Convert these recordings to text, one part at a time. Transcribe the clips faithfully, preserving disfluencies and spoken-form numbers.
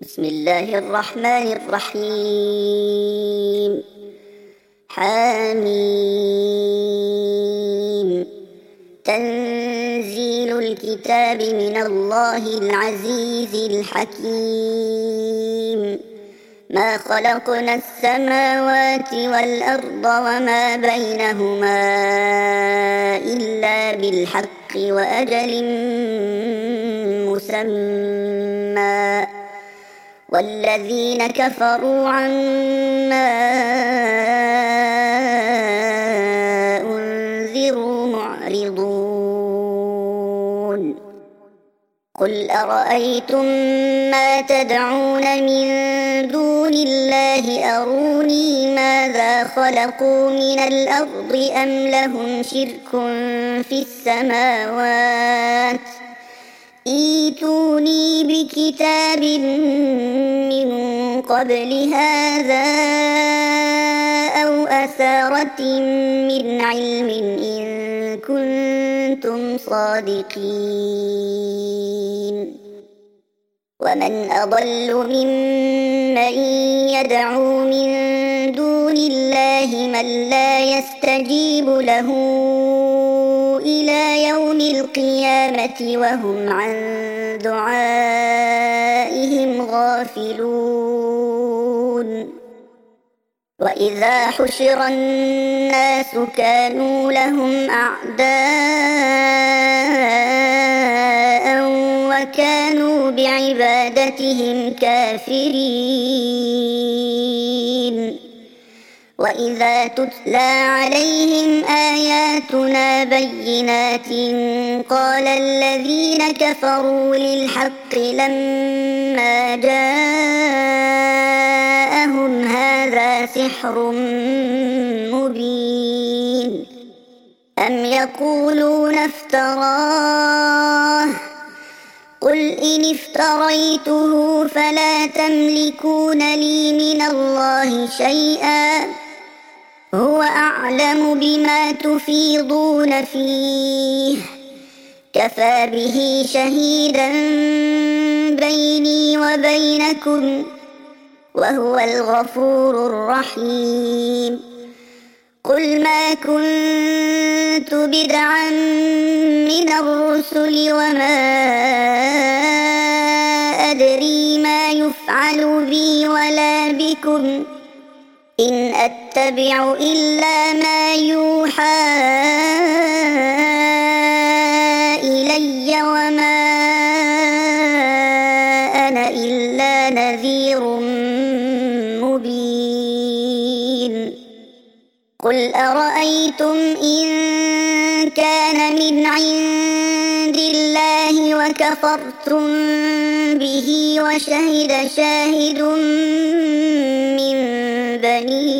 بسم الله الرحمن الرحيم. حميم. تنزيل الكتاب من الله العزيز الحكيم. ما خلقنا السماوات والأرض وما بينهما إلا بالحق وأجل مسمى، والذين كفروا عما أنذروا معرضون. قل أرأيتم ما تدعون من دون الله أروني ماذا خلقوا من الأرض أم لهم شرك في السماوات، ائتوني بكتاب من قبل هذا أو أثارة من علم إن كنتم صادقين. ومن أضل ممن يدعو من دون الله من لا يستجيب له إلى يوم القيامة وهم عن دعائهم غافلون. وإذا حشر الناس كانوا لهم أعداء وكانوا بعبادتهم كافرين. وإذا تتلى عليهم آياتنا بينات قال الذين كفروا للحق لما جاءهم هذا سحر مبين. أم يقولون افتراه، قل إن افتريته فلا تملكون لي من الله شيئا، هو أعلم بما تفيضون فيه، كفى به شهيدا بيني وبينكم وهو الغفور الرحيم. قل ما كنت بدعا من الرسل وما أدري ما يفعل بي ولا بكم، إن أتبع إلا ما يوحى إلي وما أنا إلا نذير مبين. قل أرأيتم إن كان من عند الله وكفرتم به وشهد شاهد من بني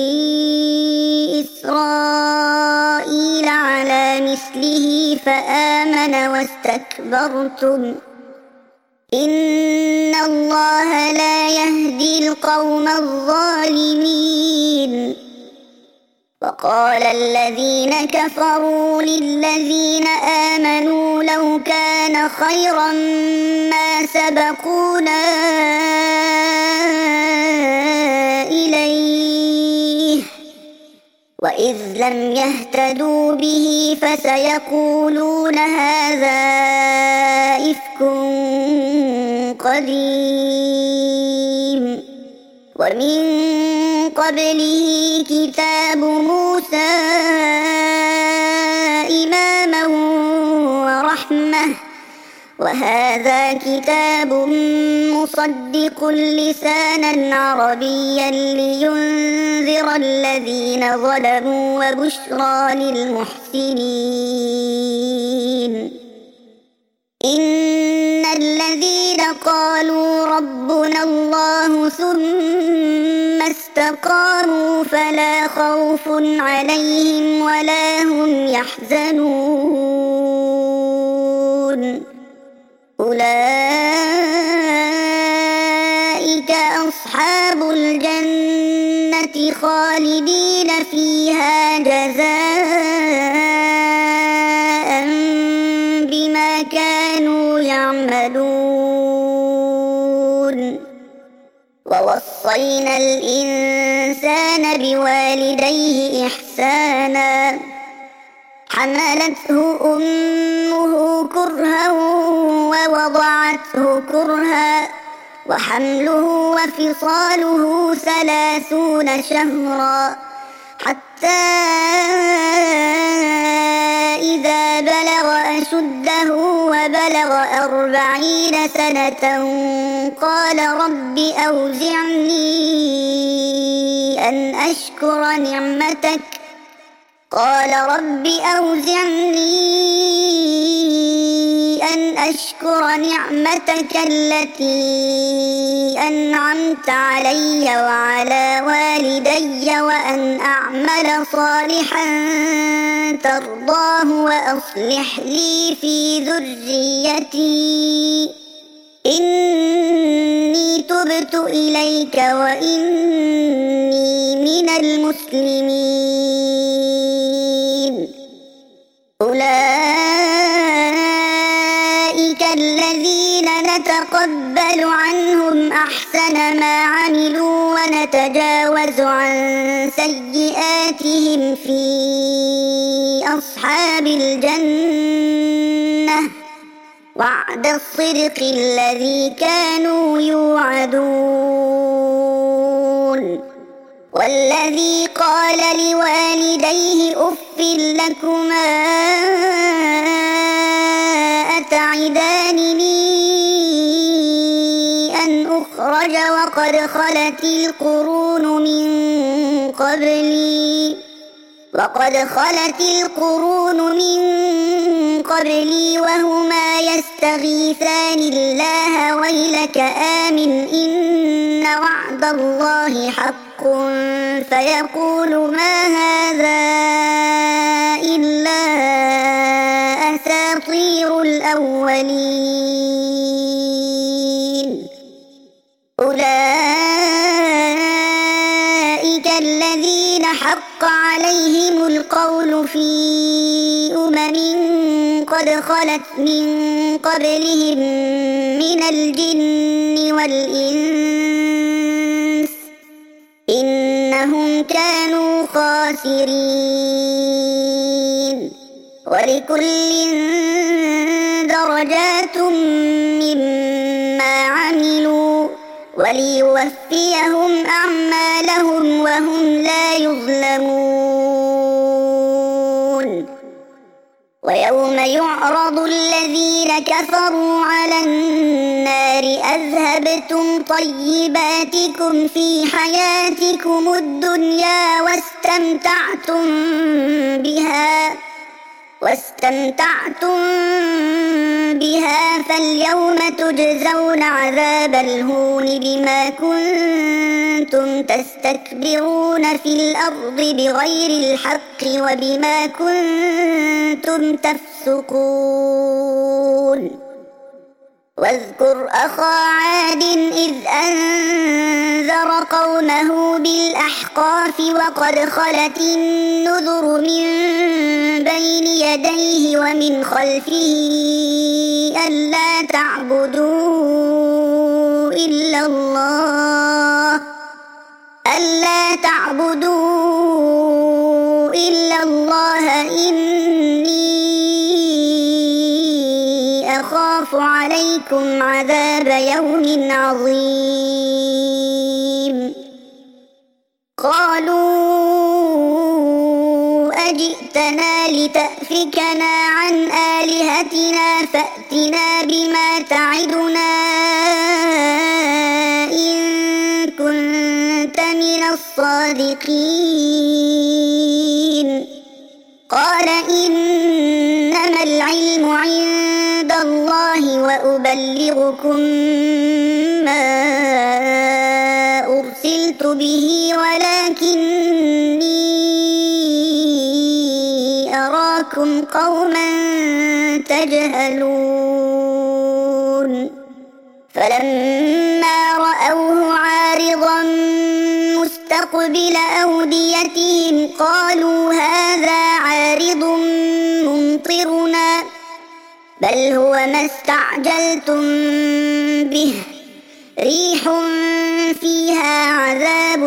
إسرائيل على مثله فآمن واستكبرتم، إن الله لا يهدي القوم الظالمين. وقال الذين كفروا للذين آمنوا لو كان خيرا ما سبقونا إليه، وإذ لم يهتدوا به فسيقولون هذا إفك قديم. ومن قبله كتاب موسى إماما ورحمة، وهذا كتاب مصدق لسانا عربيا لينذر الذين ظلموا وبشرى للمحسنين. إن الذين قالوا ربنا الله ثم استقاموا فلا خوف عليهم ولا هم يحزنون، أولئك أصحاب الجنة خالدين فيها جزاء بما كانوا يعملون. ووصينا الإنسان بوالديه إحسانا حملته أمه كرها ووضعته كرها وحمله وفصاله ثلاثون شهرا حتى إذا بلغ أشده وبلغ أربعين سنة قال رب أوزعني أن أشكر نعمتك قال رب أوزعني أن أشكر نعمتك التي أنعمت علي وعلى والدي وأن أعمل صالحا ترضاه وأصلح لي في ذريتي إني تبت إليك وإني من المسلمين. أولئك الذين نتقبل عنهم أحسن ما عملوا ونتجاوز عن سيئاتهم في أصحاب الجنة وعد الصدق الذي كانوا يوعدون. والذي قال لوالديه أف لكما أتعدانني أن أخرج وقد خلت القرون من قبلي وقد خلت القرون من قبلي وهما يستغيثان الله ويلك آمن إن وعد الله حق فيقول ما هذا إلا أساطير الأولين. أولئك الذين حق عليهم القول في أمم قد خلت من قبلهم من الجن والإنس إنهم كانوا خاسرين. ولكل درجات مما عملوا وليوفيهم أعمالهم وهم لا يظلمون. ويوم يعرض الذين كفروا على النار أذهبتم طيباتكم في حياتكم الدنيا واستمتعتم بها واستمتعتم بها فاليوم تجزون عذاب الهون بما كنتم تستكبرون في الأرض بغير الحق وبما كنتم تفسقون. واذكر أخا عاد إذ أنذر قومه بالأحقاف وقد خلت النذر من بين يديه ومن خلفه ألا تعبدوا إلا الله ألا تعبدوا إلا الله إني أخاف عليكم عذاب يوم عظيم. قالوا أجئتنا لتأفكنا عن آلهتنا فأتنا بما تعدنا إن كنت من الصادقين. قال إنما العلم عند الله وأبلغكم ما أرسلت به ولكني أراكم قوما تجهلون. فلما رأوه عارضا مستقبل أوديتهم قالوا هذا عارض ممطرنا بل هو ما استعجلتم به ريح فيها عذاب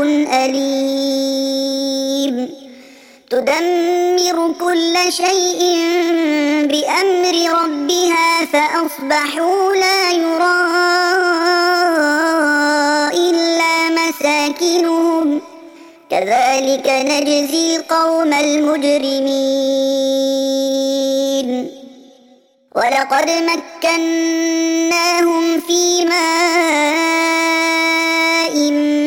أليم تدمر كل شيء بأمر ربها فأصبحوا لا يرى إلا مساكنهم كذلك نجزي القوم المجرمين ولقد مكناهم في ماء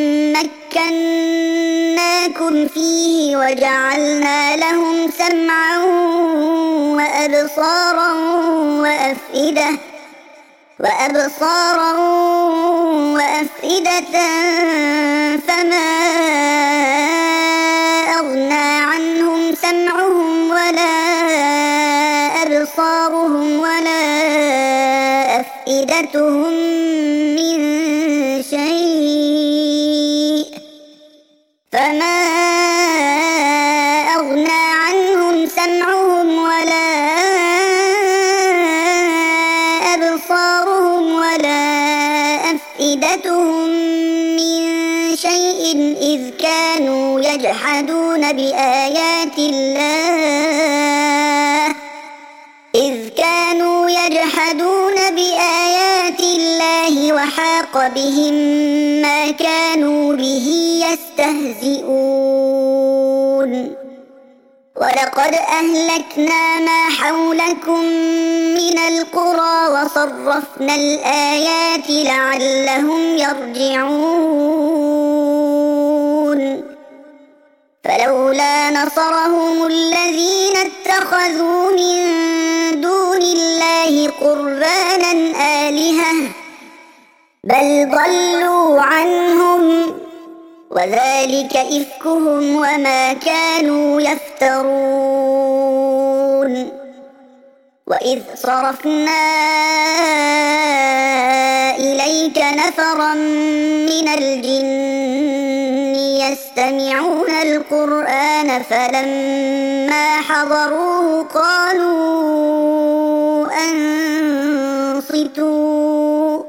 مكناكم فيه وجعلنا لهم سمعا وأبصارا وأفئدة وأبصارا وأفئدة فما أغنى عنهم سمعهم ولا أبصارهم ولا أفئدتهم من شيء فما أغنى عنهم سمعهم ولا أبصارهم ولا أفئدتهم من شيء إذ كانوا يجحدون بآيات الله إذ كانوا يجحدون بآيات الله وحاق بهم ما كانوا به يستهزئون ولقد أهلكنا ما حولكم من القرى وصرفنا الآيات لعلهم يرجعون فلولا نصرهم الذين اتخذوا من دون الله قربانا آلهة بل ضلوا عنهم وذلك إفكهم وما كانوا يفترون وإذ صرفنا إليك نفرا من الجن يستمعون القرآن فلما حضروه قالوا أنصتوا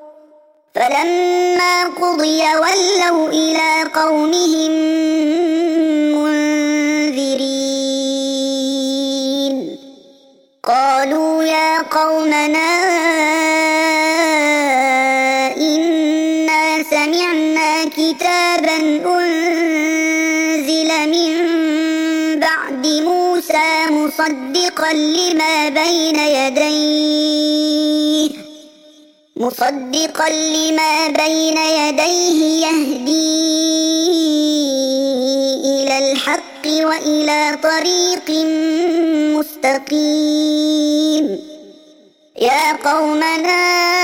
فلما قضي ولوا إلى قومهم منذرين قالوا يا قومنا إنا سمعنا كتابا أنزل من بعد موسى مصدقا لما بين يديه مصدقا لما بين يديه يهدي إلى الحق وإلى طريق مستقيم يا قومنا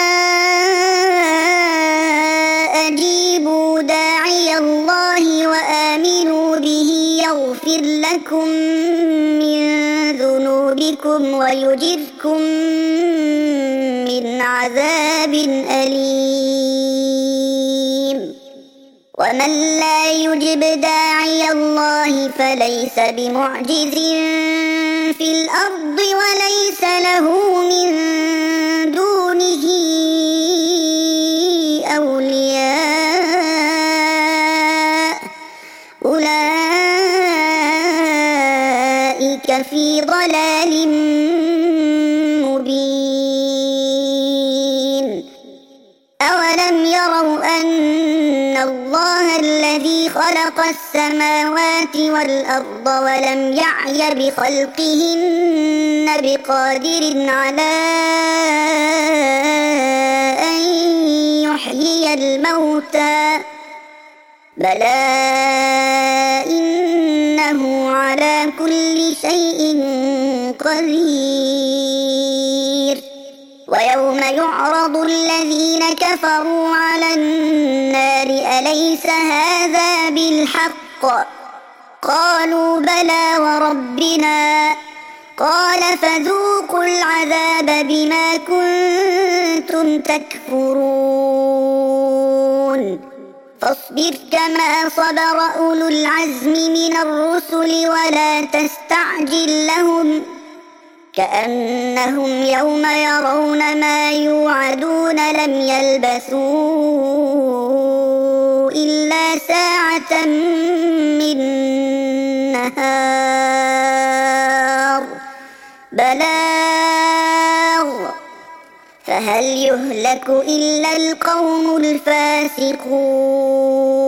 أجيبوا داعي الله وآمنوا به يغفر لكم من ذنوبكم ويجركم من عذاب أليم ومن لا يجب داعي الله فليس بمعجز في الأرض وليس له من دونه أولياء أولئك في ضلال مبين أولم يروا أن الله الذي خلق السماوات والأرض ولم يعي بخلقهن بقادر على أن يحيي الموتى بلى إنه على كل شيء قدير ويوم يعرض الذين كفروا على النار أليس هذا بالحق قالوا بلى وربنا قال فذوقوا العذاب بما كنتم تكفرون فاصبر كما صبر أولو العزم من الرسل ولا تستعجل لهم كأنهم يوم يرون ما يوعدون لم يلبثوا ساعة من نهار بلاغ فهل يهلك إلا القوم الفاسقون